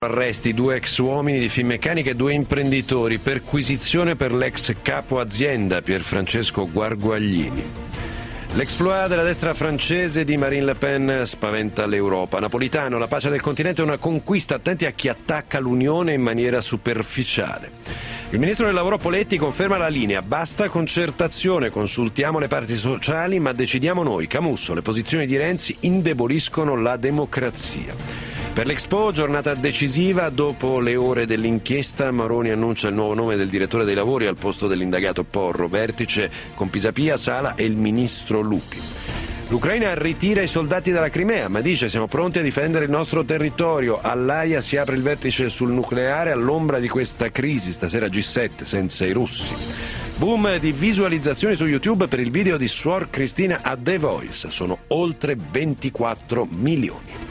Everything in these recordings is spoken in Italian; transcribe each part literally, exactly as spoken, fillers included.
Arresti due ex uomini di Finmeccanica e due imprenditori, perquisizione per l'ex capo azienda Pierfrancesco Guarguaglini. L'exploit della destra francese di Marine Le Pen spaventa l'Europa. Napolitano, la pace del continente è una conquista, attenti a chi attacca l'Unione in maniera superficiale. Il ministro del lavoro Poletti conferma la linea, basta concertazione, consultiamo le parti sociali ma decidiamo noi. Camusso, le posizioni di Renzi indeboliscono la democrazia. Per l'Expo, giornata decisiva, dopo le ore dell'inchiesta, Maroni annuncia il nuovo nome del direttore dei lavori al posto dell'indagato Porro, vertice con Pisapia, Sala e il ministro Lupi. L'Ucraina ritira i soldati dalla Crimea, ma dice siamo pronti a difendere il nostro territorio. All'Aia si apre il vertice sul nucleare all'ombra di questa crisi, stasera G sette senza i russi. Boom di visualizzazioni su YouTube per il video di Suor Cristina a The Voice, sono oltre ventiquattro milioni.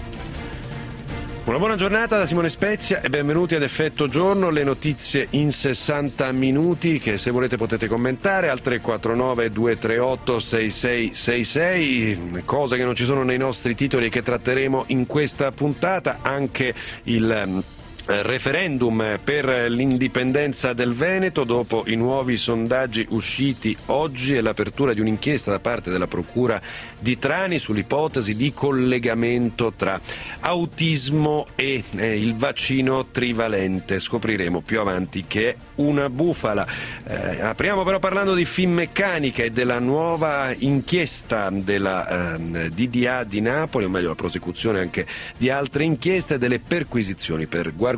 Una buona giornata da Simone Spezia e benvenuti ad Effetto Giorno, le notizie in sessanta minuti che se volete potete commentare al tre quattro nove due tre otto sei sei sei sei, cose che non ci sono nei nostri titoli e che tratteremo in questa puntata, anche il referendum per l'indipendenza del Veneto dopo i nuovi sondaggi usciti oggi e l'apertura di un'inchiesta da parte della Procura di Trani sull'ipotesi di collegamento tra autismo e eh, il vaccino trivalente. Scopriremo più avanti che è una bufala. Eh, apriamo però parlando di Finmeccanica e della nuova inchiesta della eh, D D A di Napoli, o meglio la prosecuzione anche di altre inchieste e delle perquisizioni per Guarguaglini.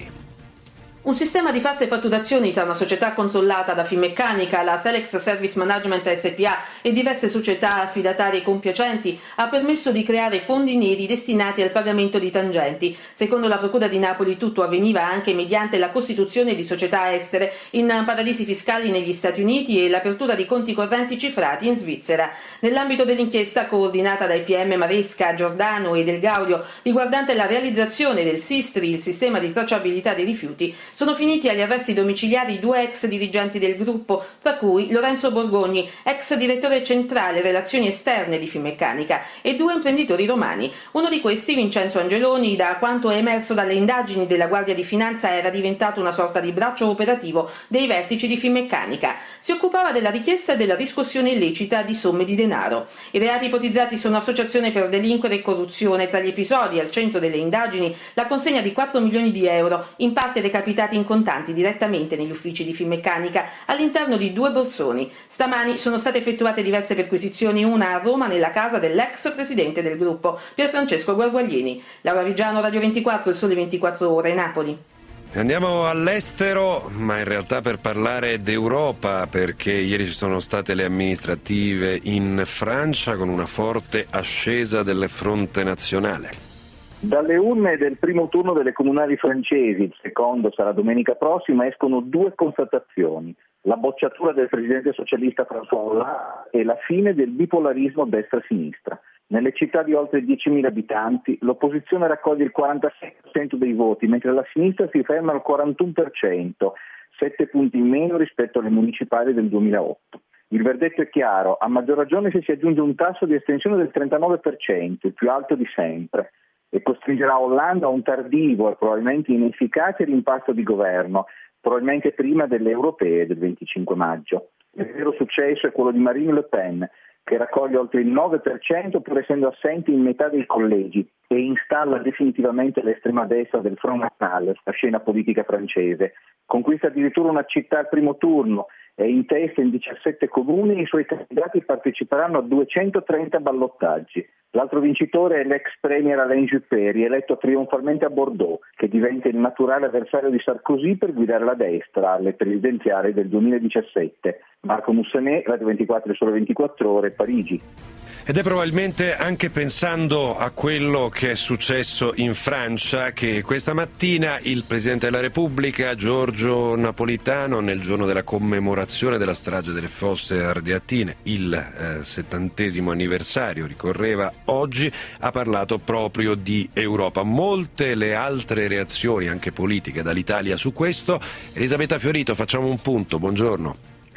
Un sistema di false fatturazioni tra una società controllata da Finmeccanica, la Selex Service Management S P A e diverse società affidatarie compiacenti ha permesso di creare fondi neri destinati al pagamento di tangenti. Secondo la Procura di Napoli tutto avveniva anche mediante la costituzione di società estere in paradisi fiscali negli Stati Uniti e l'apertura di conti correnti cifrati in Svizzera. Nell'ambito dell'inchiesta coordinata dai P M Maresca, Giordano e Del Gaudio riguardante la realizzazione del SISTRI, il sistema di tracciabilità dei rifiuti, sono finiti agli arresti domiciliari due ex dirigenti del gruppo, tra cui Lorenzo Borgogni, ex direttore centrale relazioni esterne di Finmeccanica, e due imprenditori romani. Uno di questi, Vincenzo Angeloni, da quanto è emerso dalle indagini della Guardia di Finanza, era diventato una sorta di braccio operativo dei vertici di Finmeccanica. Si occupava della richiesta e della riscossione illecita di somme di denaro. I reati ipotizzati sono associazione per delinquere e corruzione. Tra gli episodi, al centro delle indagini, la consegna di quattro milioni di euro, in parte decapitati in contanti direttamente negli uffici di Finmeccanica all'interno di due borsoni. Stamani sono state effettuate diverse perquisizioni, una a Roma nella casa dell'ex presidente del gruppo, Pierfrancesco Guarguaglini. Laura Vigiano, Radio ventiquattro, il Sole ventiquattro Ore, Napoli. Andiamo all'estero, ma in realtà per parlare d'Europa, perché ieri ci sono state le amministrative in Francia con una forte ascesa del fronte nazionale. Dalle urne del primo turno delle comunali francesi, il secondo sarà domenica prossima, escono due constatazioni: la bocciatura del presidente socialista François Hollande e la fine del bipolarismo destra-sinistra. Nelle città di oltre diecimila abitanti l'opposizione raccoglie il quarantasei per cento dei voti, mentre la sinistra si ferma al quarantuno per cento, sette punti in meno rispetto alle municipali del duemilaotto. Il verdetto è chiaro, a maggior ragione se si aggiunge un tasso di astensione del trentanove per cento, il più alto di sempre, e costringerà Hollande a un tardivo e probabilmente inefficace rimpasto di governo, probabilmente prima delle europee del venticinque maggio. Il vero successo è quello di Marine Le Pen, che raccoglie oltre il nove per cento pur essendo assente in metà dei collegi e installa definitivamente l'estrema destra del Front National, la scena politica francese. Conquista addirittura una città al primo turno, è in testa in diciassette comuni e i suoi candidati parteciperanno a duecentotrenta ballottaggi. L'altro vincitore è l'ex premier Alain Juppé, rieletto trionfalmente a Bordeaux, che diventa il naturale avversario di Sarkozy per guidare la destra alle presidenziali del duemiladiciassette. Marco Mussanet, Radio ventiquattro e Sole ventiquattro Ore, Parigi. Ed è probabilmente anche pensando a quello che è successo in Francia che questa mattina il Presidente della Repubblica, Giorgio Napolitano, nel giorno della commemorazione della strage delle Fosse Ardeatine, il eh, settantesimo anniversario, ricorreva oggi, ha parlato proprio di Europa. Molte le altre reazioni, anche politiche, dall'Italia su questo. Elisabetta Fiorito, facciamo un punto, buongiorno.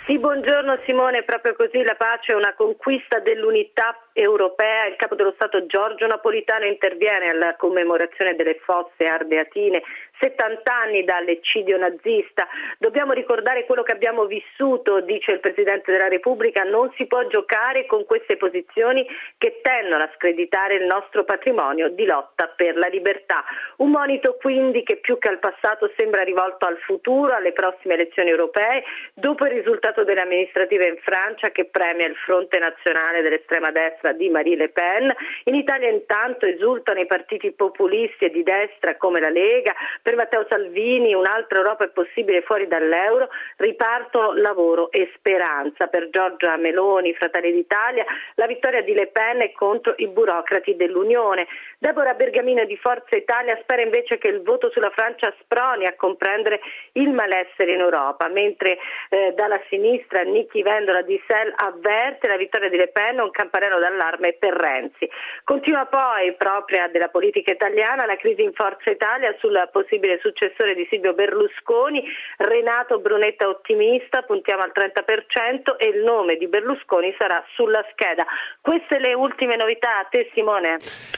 Sì, buongiorno Simone, proprio così, la pace è una conquista dell'unità europea. Il capo dello Stato Giorgio Napolitano interviene alla commemorazione delle fosse ardeatine, settanta anni dall'eccidio nazista. Dobbiamo ricordare quello che abbiamo vissuto, dice il Presidente della Repubblica, non si può giocare con queste posizioni che tendono a screditare il nostro patrimonio di lotta per la libertà. Un monito quindi che più che al passato sembra rivolto al futuro, alle prossime elezioni europee, dopo il risultato delle amministrative in Francia che premia il fronte nazionale dell'estrema destra di Marine Le Pen. In Italia intanto esultano i partiti populisti e di destra come la Lega. Per Matteo Salvini un'altra Europa è possibile fuori dall'euro, ripartono lavoro e speranza. Per Giorgia Meloni, Fratelli d'Italia, la vittoria di Le Pen è contro i burocrati dell'Unione. Deborah Bergamino di Forza Italia spera invece che il voto sulla Francia sproni a comprendere il malessere in Europa, mentre eh, dalla sinistra Nichi Vendola di S E L avverte la vittoria di Le Pen un campanello d'allarme per Renzi. Continua poi, propria della politica italiana, la crisi in Forza Italia sul possibile successore di Silvio Berlusconi. Renato Brunetta ottimista, puntiamo al trenta per cento e il nome di Berlusconi sarà sulla scheda. Queste le ultime novità. A te Simone.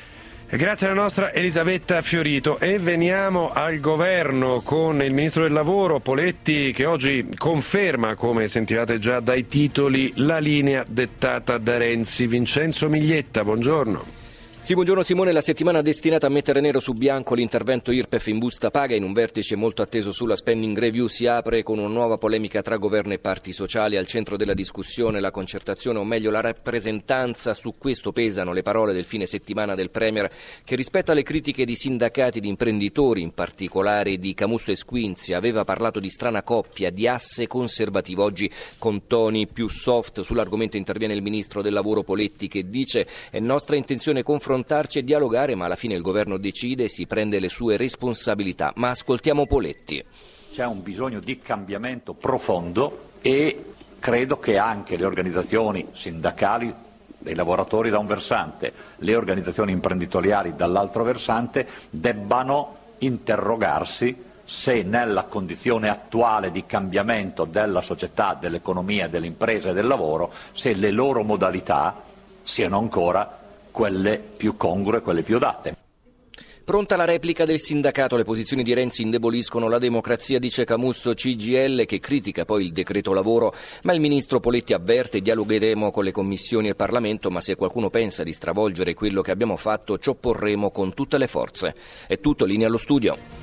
Grazie alla nostra Elisabetta Fiorito. E veniamo al governo con il ministro del lavoro Poletti, che oggi conferma, come sentivate già dai titoli, la linea dettata da Renzi. Vincenzo Miglietta, buongiorno. Sì, buongiorno Simone. La settimana destinata a mettere nero su bianco l'intervento I R P E F in busta paga in un vertice molto atteso sulla spending review si apre con una nuova polemica tra governo e parti sociali. Al centro della discussione la concertazione, o meglio la rappresentanza. Su questo pesano le parole del fine settimana del Premier, che rispetto alle critiche di sindacati e di imprenditori, in particolare di Camusso e Squinzi, aveva parlato di strana coppia, di asse conservativo. Oggi con toni più soft sull'argomento interviene il ministro del lavoro Poletti, che dice: è nostra intenzione confrontare confrontarci e dialogare, ma alla fine il governo decide e si prende le sue responsabilità. Ma ascoltiamo Poletti. C'è un bisogno di cambiamento profondo e credo che anche le organizzazioni sindacali dei lavoratori da un versante, le organizzazioni imprenditoriali dall'altro versante debbano interrogarsi se nella condizione attuale di cambiamento della società, dell'economia, dell'impresa e del lavoro, se le loro modalità siano ancora quelle più congrue, quelle più adatte. Pronta la replica del sindacato, le posizioni di Renzi indeboliscono la democrazia, dice Camusso C G I L, che critica poi il decreto lavoro, ma il ministro Poletti avverte: dialogheremo con le commissioni e il Parlamento, ma se qualcuno pensa di stravolgere quello che abbiamo fatto ci opporremo con tutte le forze. È tutto, linea allo studio.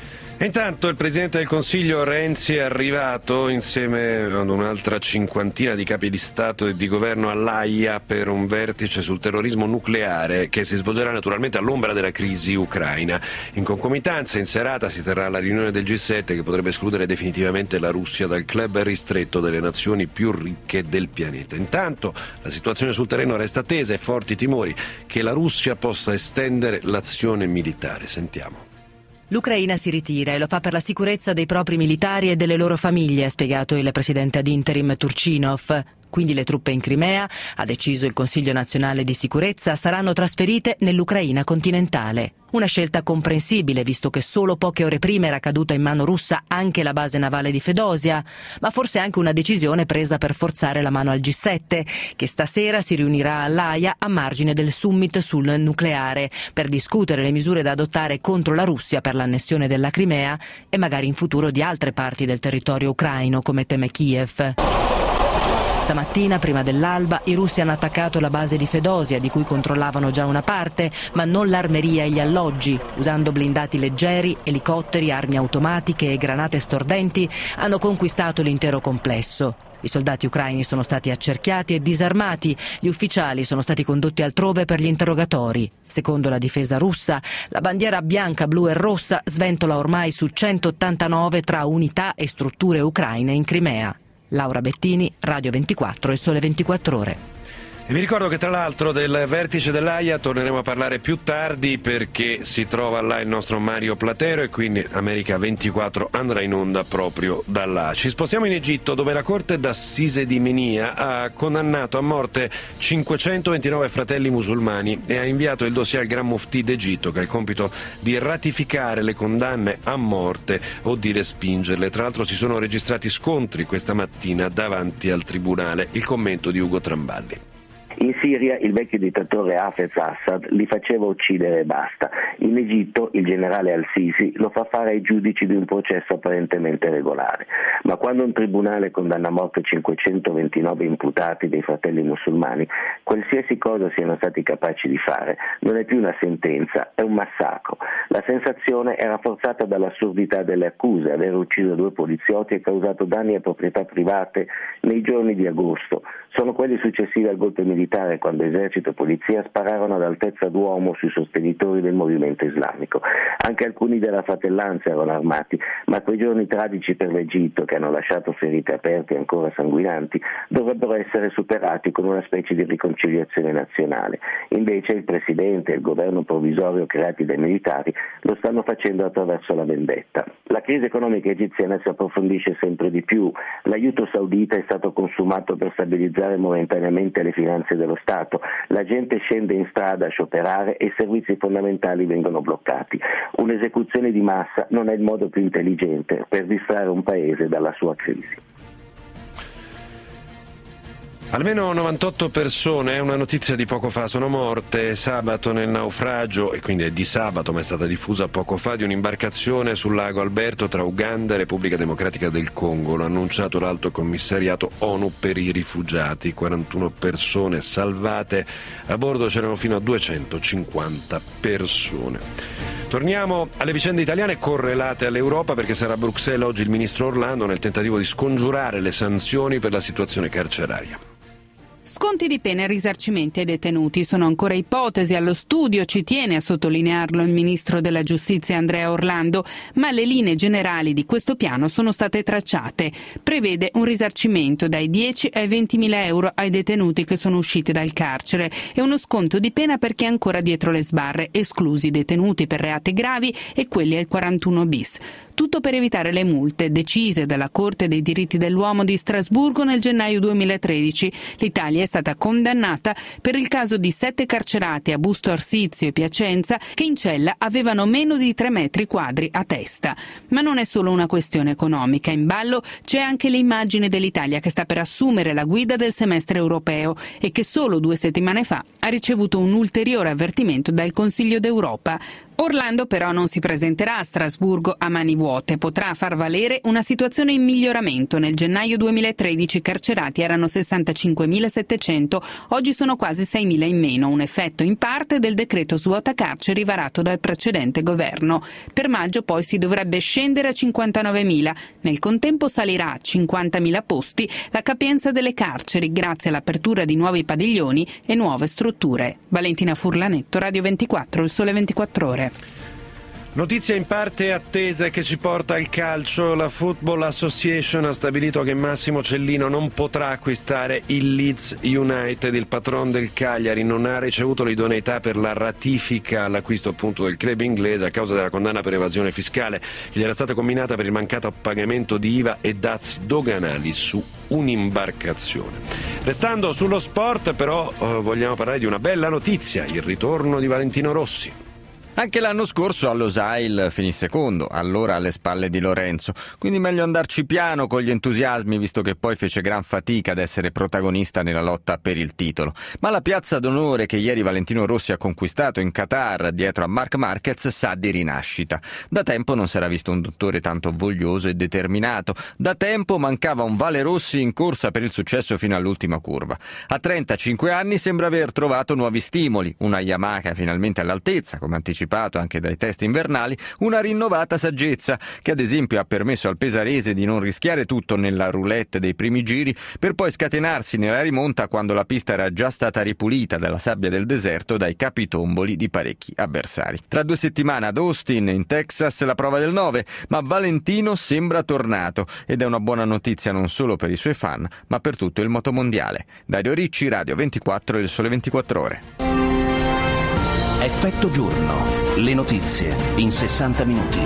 E intanto il Presidente del Consiglio Renzi è arrivato insieme ad un'altra cinquantina di capi di Stato e di Governo all'Aia per un vertice sul terrorismo nucleare che si svolgerà naturalmente all'ombra della crisi ucraina. In concomitanza, in serata si terrà la riunione del G sette che potrebbe escludere definitivamente la Russia dal club ristretto delle nazioni più ricche del pianeta. Intanto la situazione sul terreno resta tesa e forti timori che la Russia possa estendere l'azione militare. Sentiamo. L'Ucraina si ritira e lo fa per la sicurezza dei propri militari e delle loro famiglie, ha spiegato il presidente ad interim Turchinov. Quindi le truppe in Crimea, ha deciso il Consiglio nazionale di sicurezza, saranno trasferite nell'Ucraina continentale. Una scelta comprensibile, visto che solo poche ore prima era caduta in mano russa anche la base navale di Fedosia, ma forse anche una decisione presa per forzare la mano al G sette, che stasera si riunirà all'Aia a margine del summit sul nucleare, per discutere le misure da adottare contro la Russia per l'annessione della Crimea e magari in futuro di altre parti del territorio ucraino, come teme Kiev. Stamattina, prima dell'alba, i russi hanno attaccato la base di Fedosia, di cui controllavano già una parte, ma non l'armeria e gli alloggi. Usando blindati leggeri, elicotteri, armi automatiche e granate stordenti, hanno conquistato l'intero complesso. I soldati ucraini sono stati accerchiati e disarmati, gli ufficiali sono stati condotti altrove per gli interrogatori. Secondo la difesa russa, la bandiera bianca, blu e rossa sventola ormai su centottantanove tra unità e strutture ucraine in Crimea. Laura Bettini, Radio ventiquattro e Sole ventiquattro Ore. E vi ricordo che tra l'altro del vertice dell'Aia torneremo a parlare più tardi, perché si trova là il nostro Mario Platero e quindi America ventiquattro andrà in onda proprio da là. Ci spostiamo in Egitto, dove la Corte d'Assise di Menia ha condannato a morte cinquecentoventinove fratelli musulmani e ha inviato il dossier al Gran Muftì d'Egitto, che ha il compito di ratificare le condanne a morte o di respingerle. Tra l'altro si sono registrati scontri questa mattina davanti al tribunale. Il commento di Ugo Tramballi. In Siria il vecchio dittatore Hafez Assad li faceva uccidere e basta. In Egitto il generale Al-Sisi lo fa fare ai giudici di un processo apparentemente regolare. Ma quando un tribunale condanna a morte cinquecentoventinove imputati dei fratelli musulmani, qualsiasi cosa siano stati capaci di fare non è più una sentenza, è un massacro. La sensazione è rafforzata dall'assurdità delle accuse: aver ucciso due poliziotti e causato danni a proprietà private nei giorni di agosto. Sono quelli successivi al golpe militare, quando esercito e polizia spararono ad altezza d'uomo sui sostenitori del movimento islamico. Anche alcuni della fratellanza erano armati, ma quei giorni tragici per l'Egitto, che hanno lasciato ferite aperte e ancora sanguinanti, dovrebbero essere superati con una specie di riconciliazione nazionale. Invece il presidente e il governo provvisorio creati dai militari lo stanno facendo attraverso la vendetta. La crisi economica egiziana si approfondisce sempre di più. L'aiuto saudita è stato consumato per stabilizzare momentaneamente le finanze dello Stato. La gente scende in strada a scioperare e i servizi fondamentali vengono bloccati. Un'esecuzione di massa non è il modo più intelligente per distrarre un paese dalla sua crisi. Almeno novantotto persone, è una notizia di poco fa, sono morte sabato nel naufragio, e quindi è di sabato ma è stata diffusa poco fa, di un'imbarcazione sul lago Alberto tra Uganda e Repubblica Democratica del Congo. L'ha annunciato l'Alto Commissariato ONU per i rifugiati. quarantuno persone salvate, a bordo c'erano fino a duecentocinquanta persone. Torniamo alle vicende italiane correlate all'Europa, perché sarà a Bruxelles oggi il ministro Orlando nel tentativo di scongiurare le sanzioni per la situazione carceraria. Sconti di pena e risarcimenti ai detenuti sono ancora ipotesi allo studio, ci tiene a sottolinearlo il ministro della Giustizia Andrea Orlando, ma le linee generali di questo piano sono state tracciate. Prevede un risarcimento dai dieci ai ventimila euro ai detenuti che sono usciti dal carcere e uno sconto di pena per chi è ancora dietro le sbarre, esclusi i detenuti per reati gravi e quelli al quarantuno bis. Tutto per evitare le multe decise dalla Corte dei diritti dell'uomo di Strasburgo nel gennaio duemilatredici. L'Italia è stata condannata per il caso di sette carcerati a Busto Arsizio e Piacenza che in cella avevano meno di tre metri quadri a testa. Ma non è solo una questione economica, in ballo c'è anche l'immagine dell'Italia che sta per assumere la guida del semestre europeo e che solo due settimane fa ha ricevuto un ulteriore avvertimento dal Consiglio d'Europa. Orlando però non si presenterà a Strasburgo a mani vuote, potrà far valere una situazione in miglioramento. Nel gennaio duemilatredici i carcerati erano sessantacinquemilasettecento, oggi sono quasi seimila in meno, un effetto in parte del decreto svuota carceri varato dal precedente governo. Per maggio poi si dovrebbe scendere a cinquantanovemila, nel contempo salirà a cinquantamila posti la capienza delle carceri grazie all'apertura di nuovi padiglioni e nuove strutture. Valentina Furlanetto, Radio ventiquattro, Il Sole ventiquattro Ore. Notizia in parte attesa che ci porta al calcio. La Football Association ha stabilito che Massimo Cellino non potrà acquistare il Leeds United. Il patron del Cagliari non ha ricevuto l'idoneità per la ratifica all'acquisto appunto del club inglese a causa della condanna per evasione fiscale che gli era stata comminata per il mancato pagamento di I V A e dazi doganali su un'imbarcazione. Restando sullo sport però eh, vogliamo parlare di una bella notizia, il ritorno di Valentino Rossi. Anche l'anno scorso all'Osail finì secondo, allora alle spalle di Lorenzo, quindi meglio andarci piano con gli entusiasmi visto che poi fece gran fatica ad essere protagonista nella lotta per il titolo. Ma la piazza d'onore che ieri Valentino Rossi ha conquistato in Qatar dietro a Marc Marquez sa di rinascita. Da tempo non si era visto un dottore tanto voglioso e determinato, da tempo mancava un Vale Rossi in corsa per il successo fino all'ultima curva. A trentacinque anni sembra aver trovato nuovi stimoli, una Yamaha finalmente all'altezza, come anticipato anticipato anche dai test invernali, una rinnovata saggezza che ad esempio ha permesso al pesarese di non rischiare tutto nella roulette dei primi giri per poi scatenarsi nella rimonta quando la pista era già stata ripulita dalla sabbia del deserto dai capitomboli di parecchi avversari. Tra due settimane ad Austin, in Texas, la prova del nove, ma Valentino sembra tornato ed è una buona notizia non solo per i suoi fan, ma per tutto il motomondiale. Dario Ricci, Radio ventiquattro e il Sole ventiquattro Ore. Effetto giorno. Le notizie in sessanta minuti.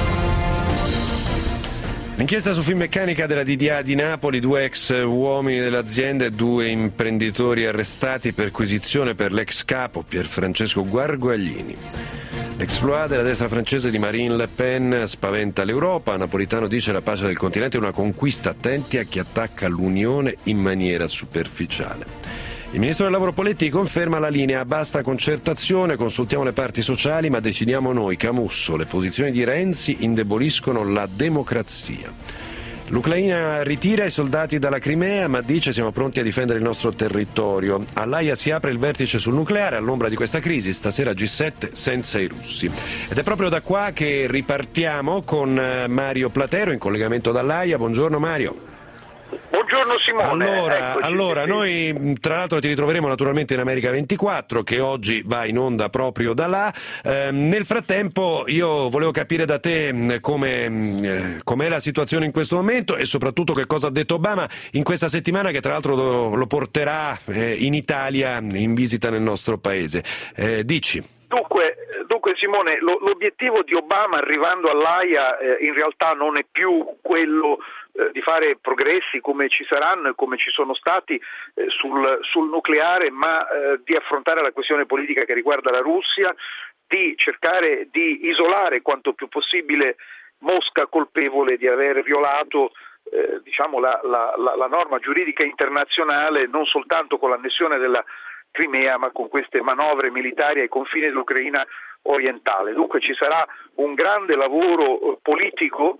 L'inchiesta su Finmeccanica della D D A di Napoli, due ex uomini dell'azienda e due imprenditori arrestati, perquisizione per l'ex capo Pierfrancesco Guarguaglini. L'exploit della destra francese di Marine Le Pen spaventa l'Europa. Napolitano dice la pace del continente è una conquista, attenti a chi attacca l'Unione in maniera superficiale. Il ministro del lavoro Poletti conferma la linea, basta concertazione, consultiamo le parti sociali ma decidiamo noi. Camusso, le posizioni di Renzi indeboliscono la democrazia. L'Ucraina ritira i soldati dalla Crimea ma dice siamo pronti a difendere il nostro territorio. All'Aia si apre il vertice sul nucleare all'ombra di questa crisi, stasera G sette senza i russi. Ed è proprio da qua che ripartiamo con Mario Platero in collegamento dall'Aia. Buongiorno Mario. Buongiorno Simone. Allora, Eccoci, allora sì. noi tra l'altro ti ritroveremo naturalmente in America ventiquattro che oggi va in onda proprio da là. Eh, nel frattempo io volevo capire da te come eh, com'è la situazione in questo momento e soprattutto che cosa ha detto Obama in questa settimana che tra l'altro lo, lo porterà eh, in Italia in visita nel nostro paese. Eh, dici. Dunque, dunque Simone, lo, l'obiettivo di Obama arrivando all'Aia eh, in realtà non è più quello eh, di fare progressi come ci saranno e come ci sono stati eh, sul, sul nucleare, ma eh, di affrontare la questione politica che riguarda la Russia, di cercare di isolare quanto più possibile Mosca colpevole di aver violato eh, diciamo la, la, la, la norma giuridica internazionale, non soltanto con l'annessione della Crimea ma con queste manovre militari ai confini dell'Ucraina orientale. Dunque ci sarà un grande lavoro politico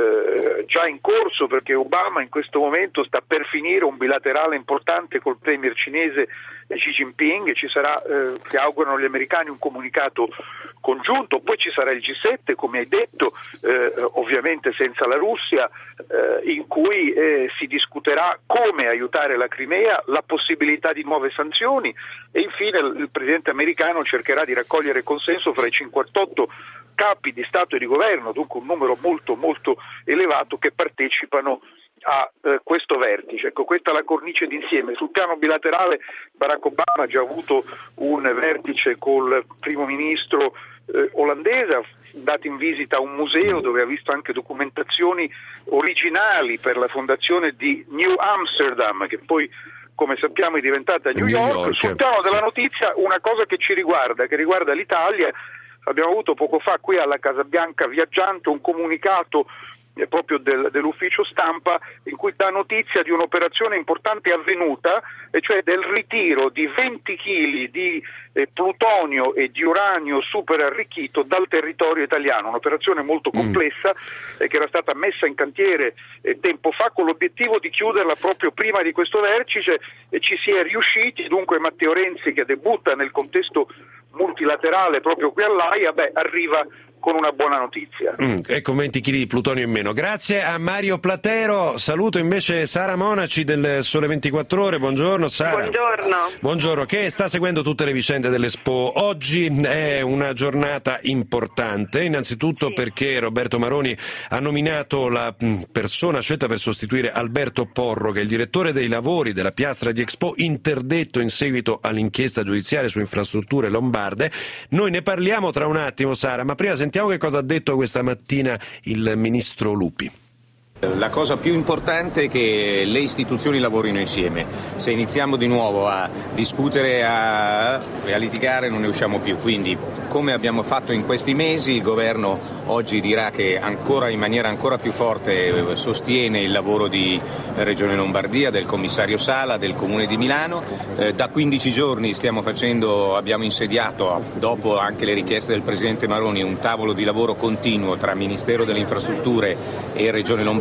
eh, già in corso perché Obama in questo momento sta per finire un bilaterale importante col premier cinese Xi Jinping e ci sarà, eh, che augurano gli americani, un comunicato congiunto, poi ci sarà il G sette come hai detto, eh, ovviamente senza la Russia, eh, in cui eh, si discuterà come aiutare la Crimea, la possibilità di nuove sanzioni e infine il, il presidente americano cercherà di raccogliere consenso fra i cinquantotto capi di Stato e di governo, dunque un numero molto molto elevato che partecipano a eh, questo vertice. Ecco, questa è la cornice d'insieme. Sul piano bilaterale Barack Obama ha già avuto un vertice col primo ministro eh, olandese, è andato in visita a un museo dove ha visto anche documentazioni originali per la fondazione di New Amsterdam, che poi come sappiamo è diventata New, New York. York. Sul piano della notizia una cosa che ci riguarda, che riguarda l'Italia, abbiamo avuto poco fa qui alla Casa Bianca viaggiante un comunicato proprio del, dell'ufficio stampa in cui dà notizia di un'operazione importante avvenuta, e cioè del ritiro di venti chili di eh, plutonio e di uranio super arricchito dal territorio italiano, un'operazione molto complessa mm. eh, che era stata messa in cantiere eh, tempo fa con l'obiettivo di chiuderla proprio prima di questo vertice e ci si è riusciti. Dunque Matteo Renzi, che debutta nel contesto multilaterale proprio qui all'Aia, beh, arriva con una buona notizia. Mm, ecco venti chili di plutonio in meno. Grazie a Mario Platero. Saluto invece Sara Monaci del Sole ventiquattro Ore. Buongiorno Sara. Buongiorno. Buongiorno, che sta seguendo tutte le vicende dell'Expo. Oggi è una giornata importante, innanzitutto sì. perché Roberto Maroni ha nominato la persona scelta per sostituire Alberto Porro, che è il direttore dei lavori della piastra di Expo, interdetto in seguito all'inchiesta giudiziaria su infrastrutture lombarde. Noi ne parliamo tra un attimo Sara, ma prima sentiamo che cosa ha detto questa mattina il ministro Lupi. La cosa più importante è che le istituzioni lavorino insieme. Se iniziamo di nuovo a discutere a, e a litigare non ne usciamo più. Quindi, come abbiamo fatto in questi mesi, il governo oggi dirà che ancora in maniera ancora più forte sostiene il lavoro di Regione Lombardia, del commissario Sala, del Comune di Milano. Eh, da quindici giorni stiamo facendo, abbiamo insediato, dopo anche le richieste del Presidente Maroni, un tavolo di lavoro continuo tra Ministero delle Infrastrutture e Regione Lombardia,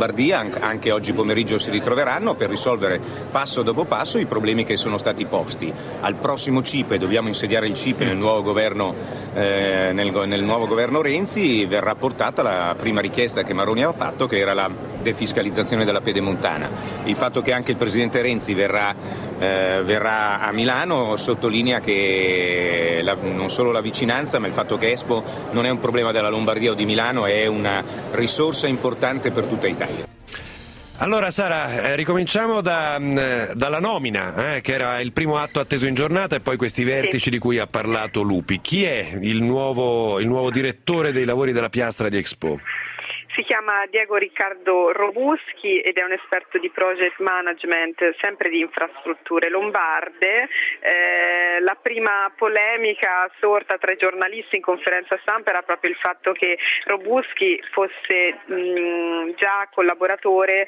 Lombardia, anche oggi pomeriggio si ritroveranno per risolvere passo dopo passo i problemi che sono stati posti. Al prossimo C I P E, dobbiamo insediare il C I P E nel nuovo governo, eh, nel, nel nuovo governo Renzi, verrà portata la prima richiesta che Maroni aveva fatto, che era la defiscalizzazione della pedemontana. Il fatto che anche il Presidente Renzi verrà, eh, verrà a Milano sottolinea che la, non solo la vicinanza, ma il fatto che Expo non è un problema della Lombardia o di Milano, è una risorsa importante per tutta Italia. Allora Sara, eh, ricominciamo da, mh, dalla nomina, eh, che era il primo atto atteso in giornata, e poi questi vertici sì. di cui ha parlato Lupi. Chi è il nuovo, il nuovo direttore dei lavori della piastra di Expo? Si chiama Diego Riccardo Robuschi ed è un esperto di project management, sempre di infrastrutture lombarde. Eh, la prima polemica sorta tra i giornalisti in conferenza stampa era proprio il fatto che Robuschi fosse mh, già collaboratore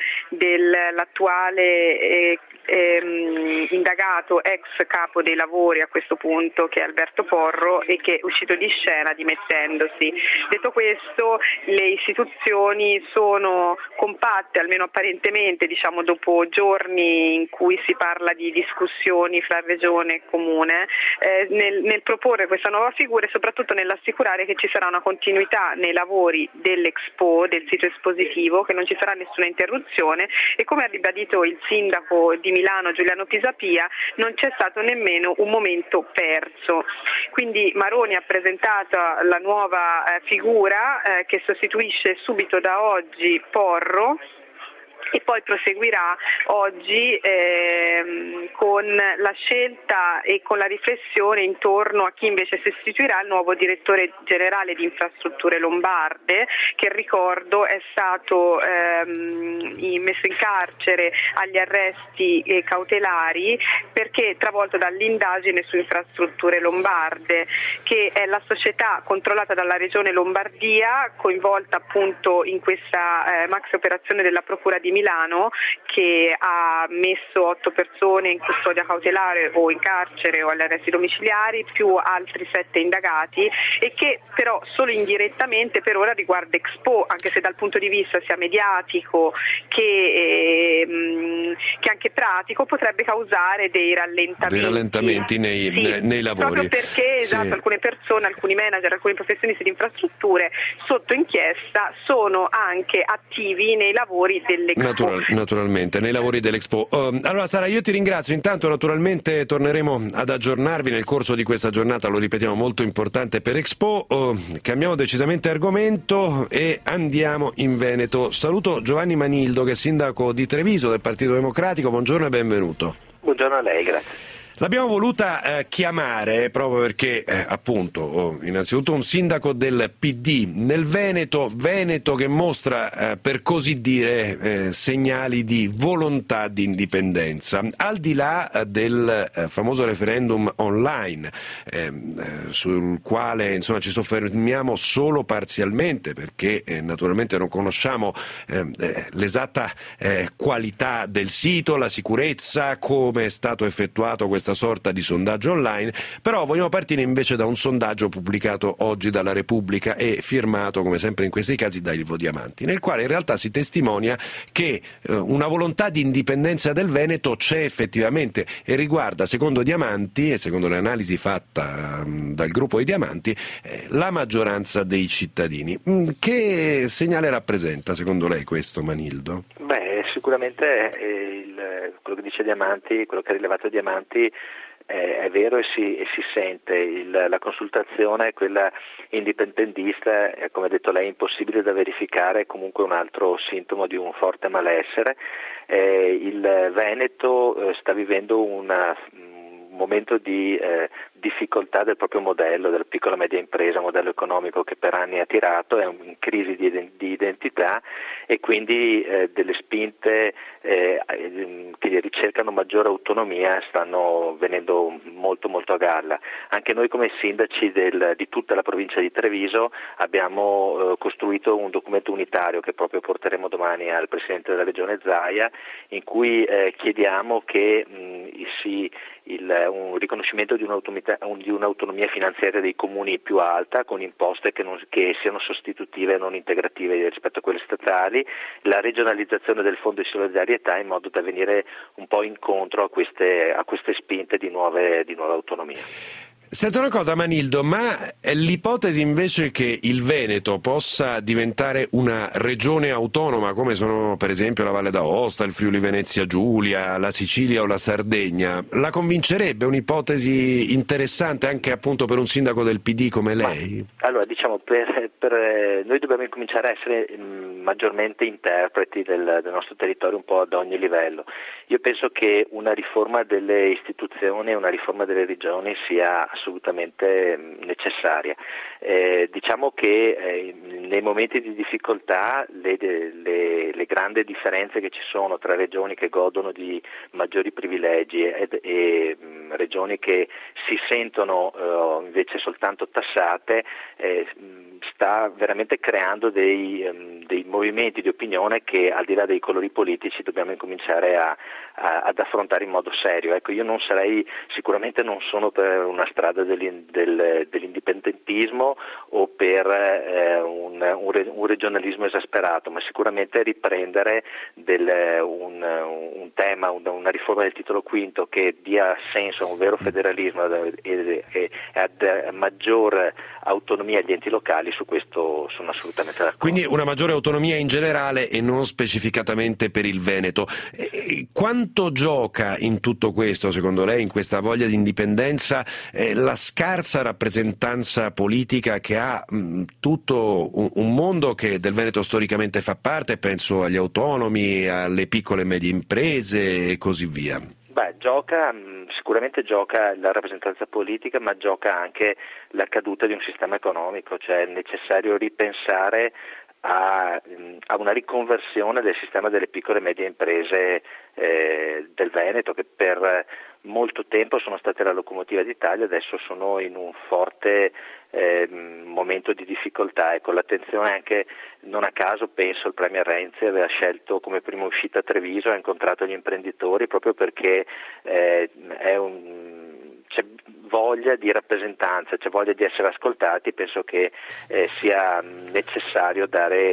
dell'attuale eh, ehm, indagato, ex capo dei lavori a questo punto, che è Alberto Porro, e che è uscito di scena dimettendosi. Detto questo, le istituzioni sono compatte, almeno apparentemente, diciamo, dopo giorni in cui si parla di discussioni fra regione e comune, eh, nel, nel proporre questa nuova figura e soprattutto nell'assicurare che ci sarà una continuità nei lavori dell'Expo, del sito espositivo, che non ci sarà nessuna interruzione, e come ha ribadito il sindaco di Milano Giuliano Pisapia, non c'è stato nemmeno un momento perso. Quindi Maroni ha presentato la nuova eh, figura eh, che sostituisce subito da oggi Porro, e poi proseguirà oggi ehm, con la scelta e con la riflessione intorno a chi invece sostituirà il nuovo direttore generale di infrastrutture lombarde, che ricordo è stato ehm, messo in carcere agli arresti eh, cautelari perché travolto dall'indagine su infrastrutture lombarde, che è la società controllata dalla regione Lombardia, coinvolta appunto in questa eh, maxi operazione della Procura di Milano, che ha messo otto persone in custodia cautelare o in carcere o agli arresti domiciliari, più altri sette indagati, e che però solo indirettamente per ora riguarda Expo, anche se dal punto di vista sia mediatico che, ehm, che anche pratico potrebbe causare dei rallentamenti. Dei rallentamenti nei, sì, nei, nei lavori. Proprio perché esatto, sì. alcune persone, alcuni manager, alcuni professionisti di infrastrutture sotto inchiesta sono anche attivi nei lavori dell'Expo. Natural, naturalmente, nei lavori dell'Expo. Uh, allora Sara, io ti ringrazio, intanto naturalmente torneremo ad aggiornarvi nel corso di questa giornata, lo ripetiamo, molto importante per Expo. Uh, cambiamo decisamente argomento e andiamo in Veneto. Saluto Giovanni Manildo, che è sindaco di Treviso del Partito Democratico, buongiorno e benvenuto. Buongiorno a lei, grazie. L'abbiamo voluta eh, chiamare proprio perché, eh, appunto, oh, innanzitutto un sindaco del P D nel Veneto, Veneto che mostra, eh, per così dire, eh, segnali di volontà di indipendenza, al di là eh, del eh, famoso referendum online, eh, eh, sul quale insomma ci soffermiamo solo parzialmente, perché eh, naturalmente non conosciamo eh, eh, l'esatta eh, qualità del sito, la sicurezza, come è stato effettuato questa sorta di sondaggio online. Però vogliamo partire invece da un sondaggio pubblicato oggi dalla Repubblica e firmato, come sempre in questi casi, da Ilvo Diamanti, nel quale in realtà si testimonia che eh, una volontà di indipendenza del Veneto c'è effettivamente e riguarda, secondo Diamanti e secondo le analisi fatta um, dal gruppo di Diamanti, eh, la maggioranza dei cittadini. Mm, che segnale rappresenta secondo lei questo, Manildo? Beh, sicuramente eh, il, quello che dice Diamanti, quello che ha rilevato Diamanti eh, è vero e si, e si sente. Il, la consultazione, quella indipendentista, eh, come ha detto lei, è impossibile da verificare, è comunque un altro sintomo di un forte malessere. Eh, il Veneto eh, sta vivendo una un momento di eh, difficoltà del proprio modello, della piccola e media impresa, modello economico che per anni ha tirato, è in crisi di, di identità e quindi eh, delle spinte eh, che ricercano maggiore autonomia stanno venendo molto molto a galla. Anche noi come sindaci del, di tutta la provincia di Treviso abbiamo eh, costruito un documento unitario che proprio porteremo domani al Presidente della Regione Zaia, in cui eh, chiediamo che mh, si il, un riconoscimento di un'autonomia di un'autonomia finanziaria dei comuni più alta, con imposte che, non, che siano sostitutive e non integrative rispetto a quelle statali, la regionalizzazione del fondo di solidarietà in modo da venire un po' incontro a queste, a queste spinte di nuove, di nuova autonomia. Senta una cosa Manildo, ma l'ipotesi invece che il Veneto possa diventare una regione autonoma, come sono per esempio la Valle d'Aosta, il Friuli Venezia Giulia, la Sicilia o la Sardegna, la convincerebbe? Un'ipotesi interessante anche appunto per un sindaco del P D come lei? Ma, allora diciamo, per, per, noi dobbiamo incominciare a essere mh, maggiormente interpreti del, del nostro territorio un po' ad ogni livello. Io penso che una riforma delle istituzioni e una riforma delle regioni sia assolutamente necessaria. Eh, diciamo che eh, nei momenti di difficoltà le, le, le grandi differenze che ci sono tra regioni che godono di maggiori privilegi ed, e mh, regioni che si sentono eh, invece soltanto tassate eh, sta veramente creando dei, um, dei movimenti di opinione che al di là dei colori politici dobbiamo incominciare a, a, ad affrontare in modo serio. Ecco, io non sarei, sicuramente non sono per una strada del, del, dell'indipendentismo o per eh, un, un, un regionalismo esasperato, ma sicuramente riprendere del, un, un tema, una, una riforma del titolo quinto che dia senso a un vero federalismo e, e ad maggior autonomia agli enti locali. Su questo sono assolutamente d'accordo. Quindi una maggiore autonomia in generale e non specificatamente per il Veneto. E quanto gioca in tutto questo, secondo lei, in questa voglia di indipendenza, eh, la scarsa rappresentanza politica che ha mh, tutto un, un mondo che del Veneto storicamente fa parte, penso agli autonomi, alle piccole e medie imprese e così via? Beh, gioca, sicuramente gioca la rappresentanza politica, ma gioca anche la caduta di un sistema economico, cioè è necessario ripensare a, a una riconversione del sistema delle piccole e medie imprese eh, del Veneto, che per molto tempo sono state la locomotiva d'Italia, adesso sono in un forte eh, momento di difficoltà e con l'attenzione anche, non a caso penso il Premier Renzi aveva scelto come prima uscita Treviso, ha incontrato gli imprenditori proprio perché eh, è un, c'è voglia di rappresentanza, c'è voglia di essere ascoltati, penso che eh, sia necessario dare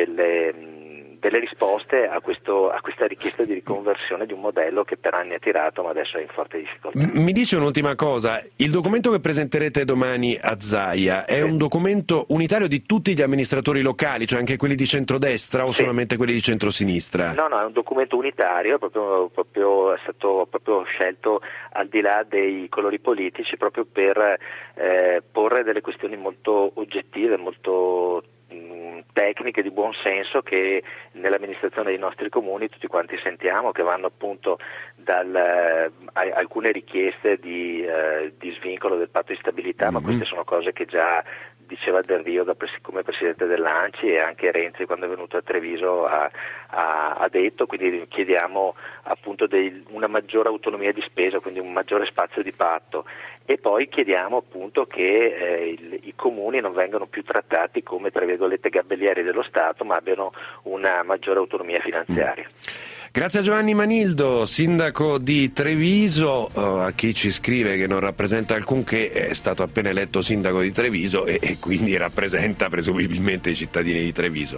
delle delle risposte a, questo, a questa richiesta di riconversione di un modello che per anni ha tirato ma adesso è in forte difficoltà. Mi dice un'ultima cosa, il documento che presenterete domani a Zaia è sì. un documento unitario di tutti gli amministratori locali, cioè anche quelli di centrodestra o sì. solamente quelli di centrosinistra? No, no, è un documento unitario, proprio, proprio, è stato proprio scelto al di là dei colori politici proprio per eh, porre delle questioni molto oggettive, molto tecniche di buon senso che nell'amministrazione dei nostri comuni tutti quanti sentiamo, che vanno appunto dal, eh, a, alcune richieste di, eh, di svincolo del patto di stabilità, mm-hmm. ma queste sono cose che già diceva Del Rio da, come presidente dell'Anci e anche Renzi quando è venuto a Treviso ha, ha, ha detto, quindi chiediamo appunto dei, una maggiore autonomia di spesa, quindi un maggiore spazio di patto e poi chiediamo appunto che eh, il, i comuni non vengano più trattati come tra virgolette gabellieri dello Stato ma abbiano una maggiore autonomia finanziaria. Mm. Grazie a Giovanni Manildo, sindaco di Treviso, uh, a chi ci scrive che non rappresenta alcunché, è stato appena eletto sindaco di Treviso e, e quindi rappresenta presumibilmente i cittadini di Treviso.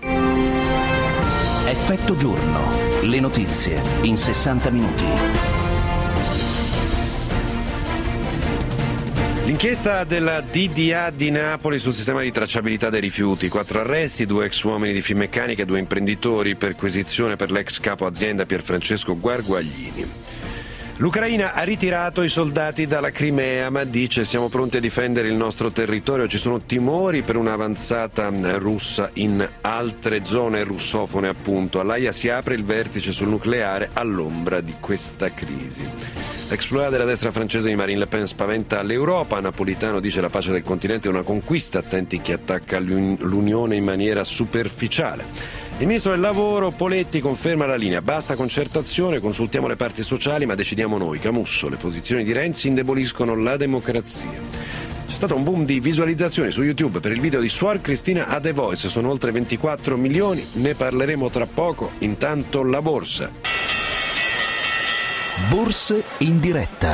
Effetto giorno, le notizie in sessanta minuti. L'inchiesta della D D A di Napoli sul sistema di tracciabilità dei rifiuti, quattro arresti, due ex uomini di Finmeccanica e due imprenditori, perquisizione per l'ex capo azienda Pierfrancesco Guarguaglini. L'Ucraina ha ritirato i soldati dalla Crimea, ma dice siamo pronti a difendere il nostro territorio, ci sono timori per un'avanzata russa in altre zone russofone appunto. All'Aia si apre il vertice sul nucleare all'ombra di questa crisi. L'exploit della destra francese di Marine Le Pen spaventa l'Europa, Napolitano dice la pace del continente è una conquista, attenti chi attacca l'Unione in maniera superficiale. Il ministro del lavoro Poletti conferma la linea, basta concertazione, consultiamo le parti sociali ma decidiamo noi. Camusso, le posizioni di Renzi indeboliscono la democrazia. C'è stato un boom di visualizzazioni su YouTube per il video di Suor Cristina a The Voice, sono oltre ventiquattro milioni, ne parleremo tra poco, intanto la borsa. Borse in diretta.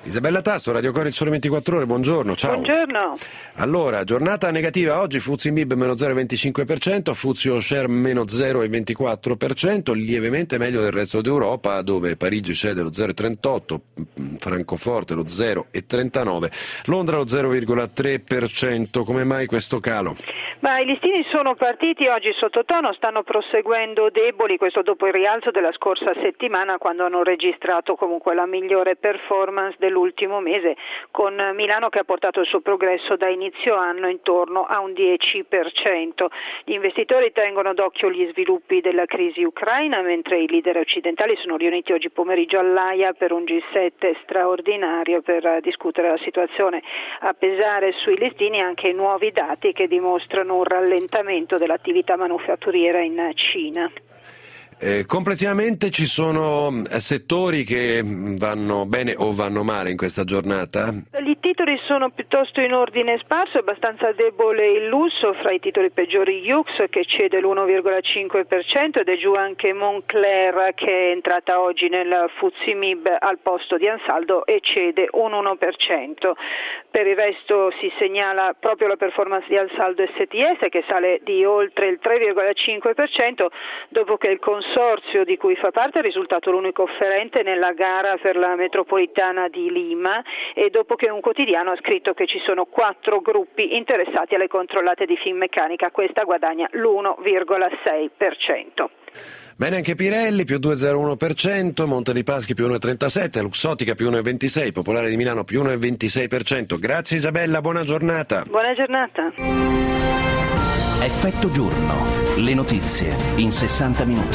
Isabella Tasso, Radio Cora, il Sole ventiquattro Ore, buongiorno, ciao. Buongiorno. Allora, giornata negativa oggi, F T S E M B I B meno zero virgola venticinque per cento, F T S E All-Share meno zero virgola ventiquattro per cento, lievemente meglio del resto d'Europa, dove Parigi cede lo zero virgola trentotto, Francoforte lo zero virgola trentanove, Londra lo zero virgola tre per cento. Come mai questo calo? Ma i listini sono partiti oggi sottotono, stanno proseguendo deboli, questo dopo il rialzo della scorsa settimana, quando hanno registrato comunque la migliore performance dell'ultimo mese, con Milano che ha portato il suo progresso da inizio anno intorno a un dieci per cento. Gli investitori tengono d'occhio gli sviluppi della crisi ucraina, mentre i leader occidentali sono riuniti oggi pomeriggio all'Aia per un G sette straordinario per discutere la situazione. A pesare sui listini anche i nuovi dati che dimostrano un rallentamento dell'attività manufatturiera in Cina. Eh, complessivamente ci sono settori che vanno bene o vanno male in questa giornata? I titoli sono piuttosto in ordine sparso, abbastanza debole il lusso, fra i titoli peggiori Yux che cede l'uno virgola cinque per cento ed è giù anche Moncler che è entrata oggi nel F T S E M I B al posto di Ansaldo e cede un uno per cento. Per il resto si segnala proprio la performance di Ansaldo S T S che sale di oltre il tre virgola cinque per cento dopo che il consorzio di cui fa parte è risultato l'unico offerente nella gara per la metropolitana di Lima e dopo che un quotidiano ha scritto che ci sono quattro gruppi interessati alle controllate di Finmeccanica, questa guadagna l'uno virgola sei per cento. Bene anche Pirelli, più due virgola zero uno per cento, Monte dei Paschi più uno virgola trentasette per cento, Luxottica più uno virgola ventisei per cento, Popolare di Milano più uno virgola ventisei per cento. Grazie Isabella, buona giornata. Buona giornata. Effetto giorno, le notizie in sessanta minuti.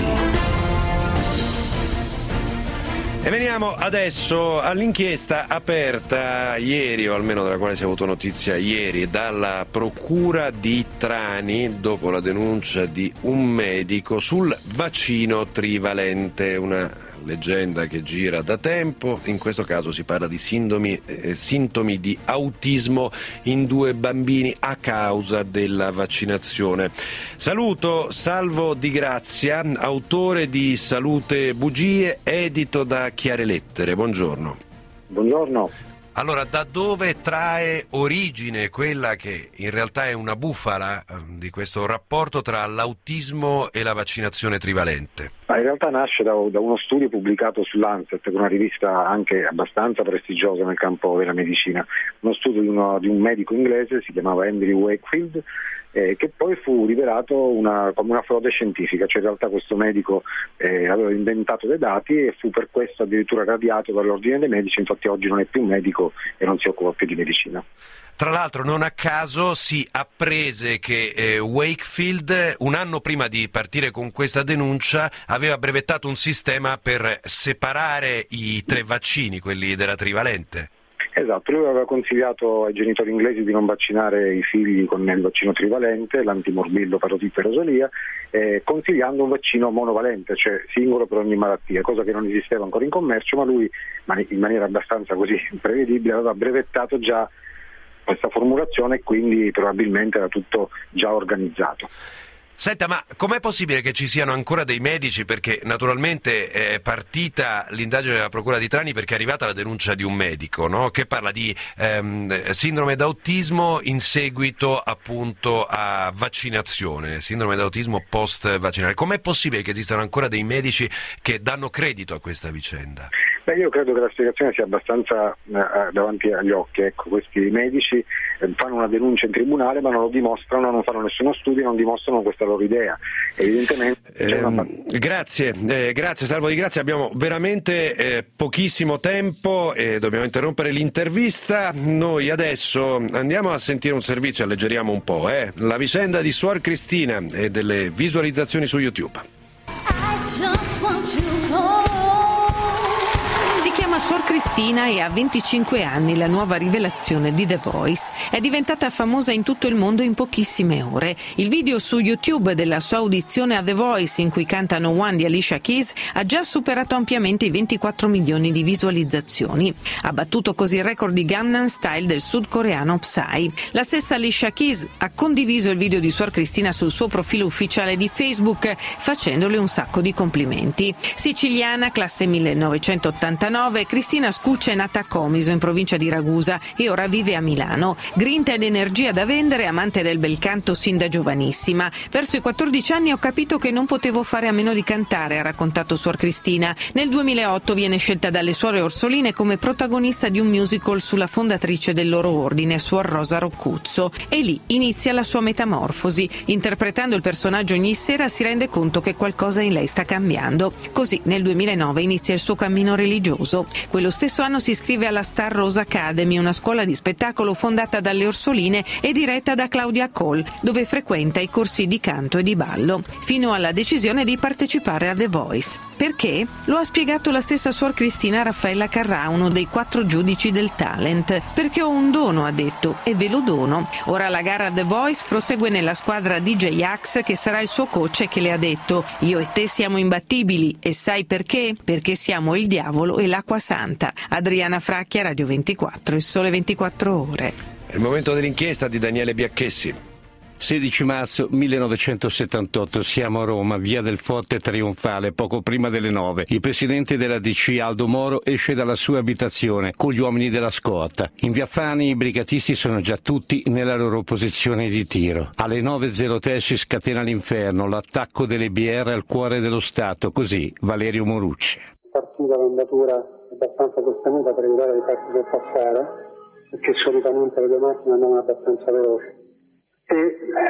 E veniamo adesso all'inchiesta aperta ieri, o almeno della quale si è avuto notizia ieri, dalla Procura di Trani dopo la denuncia di un medico sul vaccino trivalente, una leggenda che gira da tempo. In questo caso si parla di sintomi, eh, sintomi di autismo in due bambini a causa della vaccinazione. Saluto Salvo Di Grazia, autore di Salute Bugie, edito da Chiare Lettere. Buongiorno. Buongiorno. Allora, da dove trae origine quella che in realtà è una bufala eh, di questo rapporto tra l'autismo e la vaccinazione trivalente? Ma in realtà nasce da, da uno studio pubblicato sull'Lancet, che è una rivista anche abbastanza prestigiosa nel campo della medicina, uno studio di, uno, di un medico inglese, si chiamava Andrew Wakefield, eh, che poi fu rivelato una, come una frode scientifica, cioè in realtà questo medico eh, aveva inventato dei dati e fu per questo addirittura radiato dall'ordine dei medici, infatti oggi non è più un medico e non si occupa più di medicina. Tra l'altro non a caso si apprese che eh, Wakefield un anno prima di partire con questa denuncia aveva brevettato un sistema per separare i tre vaccini, quelli della trivalente. Esatto, lui aveva consigliato ai genitori inglesi di non vaccinare i figli con il vaccino trivalente, l'antimorbillo, parotite e rosolia, eh, consigliando un vaccino monovalente, cioè singolo per ogni malattia, cosa che non esisteva ancora in commercio, ma lui in maniera abbastanza così prevedibile aveva brevettato già questa formulazione e quindi probabilmente era tutto già organizzato. Senta, ma com'è possibile che ci siano ancora dei medici, perché naturalmente è partita l'indagine della Procura di Trani perché è arrivata la denuncia di un medico, no? Che parla di ehm, sindrome d'autismo in seguito appunto a vaccinazione, sindrome d'autismo post vaccinale. Com'è possibile che esistano ancora dei medici che danno credito a questa vicenda? Beh, io credo che la spiegazione sia abbastanza eh, davanti agli occhi. Ecco, questi medici eh, fanno una denuncia in tribunale ma non lo dimostrano, non fanno nessuno studio, non dimostrano questa loro idea. Evidentemente c'è una... eh, grazie, eh, grazie Salvo Di Grazia, abbiamo veramente eh, pochissimo tempo e dobbiamo interrompere l'intervista. Noi adesso andiamo a sentire un servizio, alleggeriamo un po', eh? La vicenda di Suor Cristina e delle visualizzazioni su YouTube. I just want to know. Si chiama Suor Cristina e ha venticinque anni, la nuova rivelazione di The Voice. È diventata famosa in tutto il mondo in pochissime ore. Il video su YouTube della sua audizione a The Voice, in cui canta No One di Alicia Keys, ha già superato ampiamente i ventiquattro milioni di visualizzazioni. Ha battuto così il record di Gangnam Style del sudcoreano Psy. La stessa Alicia Keys ha condiviso il video di Suor Cristina sul suo profilo ufficiale di Facebook, facendole un sacco di complimenti. Siciliana, classe millenovecentottantanove, duemilanove Cristina Scuccia è nata a Comiso, in provincia di Ragusa, e ora vive a Milano. Grinta ed energia da vendere, amante del bel canto sin da giovanissima. Verso i quattordici anni ho capito che non potevo fare a meno di cantare, ha raccontato Suor Cristina. Nel duemilaotto viene scelta dalle suore Orsoline come protagonista di un musical sulla fondatrice del loro ordine, Suor Rosa Roccuzzo. E lì inizia la sua metamorfosi. Interpretando il personaggio ogni sera si rende conto che qualcosa in lei sta cambiando. Così nel duemilanove inizia il suo cammino religioso. Quello stesso anno si iscrive alla Star Rose Academy, una scuola di spettacolo fondata dalle Orsoline e diretta da Claudia Cole, dove frequenta i corsi di canto e di ballo, fino alla decisione di partecipare a The Voice. Perché? Lo ha spiegato la stessa Suor Cristina Raffaella Carrà, uno dei quattro giudici del talent. Perché ho un dono, ha detto, e ve lo dono. Ora la gara The Voice prosegue nella squadra D J Axe, che sarà il suo coach e che le ha detto: io e te siamo imbattibili, e sai perché? Perché siamo il diavolo e l'acqua santa. Adriana Fracchia, Radio ventiquattro, Il Sole ventiquattro Ore. È il momento dell'inchiesta di Daniele Biacchessi. sedici marzo millenovecentosettantotto, siamo a Roma, via del Forte Trionfale, poco prima delle nove. Il presidente della D C, Aldo Moro, esce dalla sua abitazione con gli uomini della scorta. In via Fani i brigatisti sono già tutti nella loro posizione di tiro. Alle nove e zero tre si scatena l'inferno, l'attacco delle B R al cuore dello Stato, così Valerio Morucci. Partita l'andatura abbastanza sostenuta per evitare di farsi sorpassare, perché solitamente le due macchine andavano abbastanza veloci. E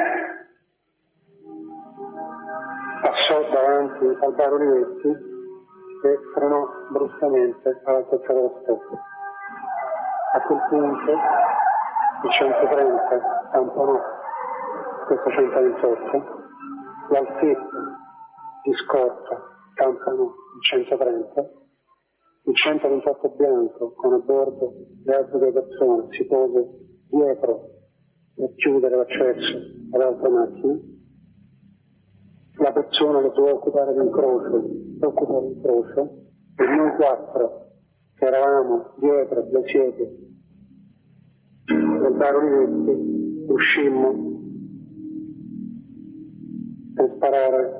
passò davanti al bar Olivetti e frenò bruscamente all'altezza dello stop. A quel punto il centotrenta tamponò questo centoventotto, l'Alfetta di scorta tamponò il centotrenta, il centoventotto bianco con a bordo le altre due persone si pose dietro per chiudere l'accesso ad altre macchine. La persona lo doveva occupare l'incrocio, occupare l'incrocio, e noi quattro che eravamo dietro le siepi del bar Olivetti uscimmo per sparare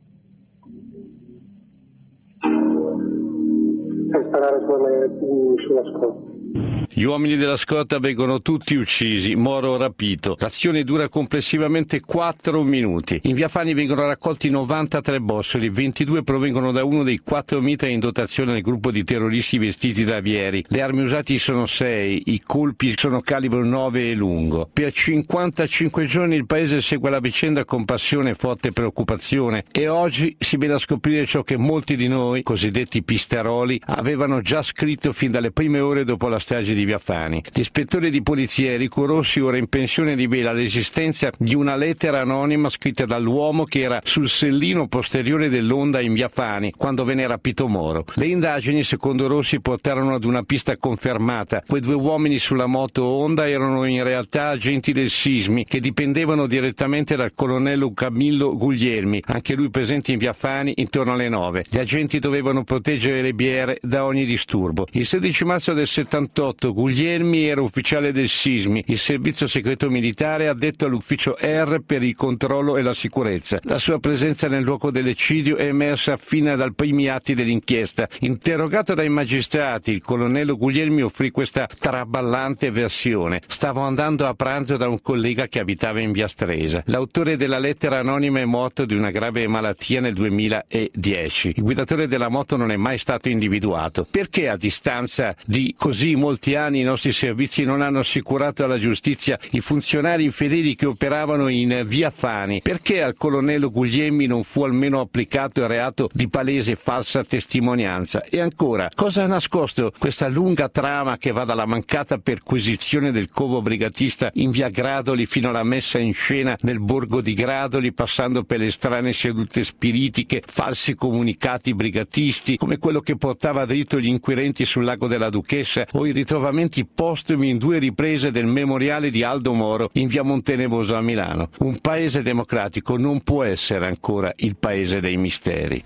per sparare sulle, sulla scorta. Gli uomini della scorta vengono tutti uccisi, Moro rapito. L'azione dura complessivamente quattro minuti. In via Fani vengono raccolti novantatré bossoli, ventidue provengono da uno dei quattro mitra in dotazione del gruppo di terroristi vestiti da avieri. Le armi usate sono sei, i colpi sono calibro nove e lungo. Per cinquantacinque giorni il paese segue la vicenda con passione e forte preoccupazione, e oggi si viene a scoprire ciò che molti di noi, cosiddetti pistaroli, avevano già scritto fin dalle prime ore dopo la strage di Via Fani. L'ispettore di polizia Enrico Rossi, ora in pensione, rivela l'esistenza di una lettera anonima scritta dall'uomo che era sul sellino posteriore dell'Honda in Via Fani quando venne rapito Moro. Le indagini, secondo Rossi, portarono ad una pista confermata. Quei due uomini sulla moto Honda erano in realtà agenti del Sismi che dipendevano direttamente dal colonnello Camillo Guglielmi, anche lui presente in Via Fani intorno alle nove. Gli agenti dovevano proteggere le B R da ogni disturbo. Il sedici marzo del settantotto Guglielmi era ufficiale del Sismi, il servizio segreto militare addetto all'ufficio R per il controllo e la sicurezza. La sua presenza nel luogo dell'eccidio è emersa fino dai primi atti dell'inchiesta. Interrogato dai magistrati, il colonnello Guglielmi offrì questa traballante versione. Stavo andando a pranzo da un collega che abitava in via Stresa. L'autore della lettera anonima è morto di una grave malattia nel duemiladieci. Il guidatore della moto non è mai stato individuato. Perché a distanza di così molti anni i nostri servizi non hanno assicurato alla giustizia i funzionari infedeli che operavano in via Fani? Perché al colonnello Guglielmi non fu almeno applicato il reato di palese falsa testimonianza? E ancora, cosa ha nascosto questa lunga trama che va dalla mancata perquisizione del covo brigatista in via Gradoli fino alla messa in scena nel borgo di Gradoli, passando per le strane sedute spiritiche, falsi comunicati brigatisti come quello che portava dritto gli inquirenti sul lago della Duchessa, o i ritrovamenti postumi in due riprese del memoriale di Aldo Moro in via Montenevoso a Milano. Un paese democratico non può essere ancora il paese dei misteri.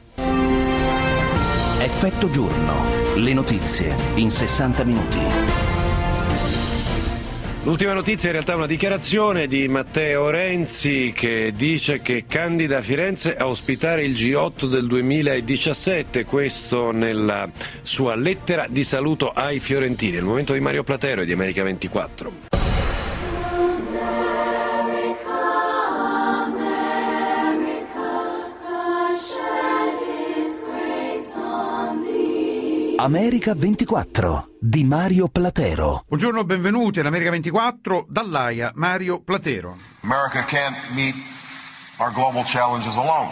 Effetto giorno. Le notizie in sessanta minuti. L'ultima notizia è in realtà una dichiarazione di Matteo Renzi che dice che candida Firenze a ospitare il G otto del duemiladiciassette, questo nella sua lettera di saluto ai fiorentini. È il momento di Mario Platero e di America ventiquattro. America ventiquattro di Mario Platero. Buongiorno, benvenuti all'America ventiquattro, dall'Aia Mario Platero. America can't meet our global challenges alone,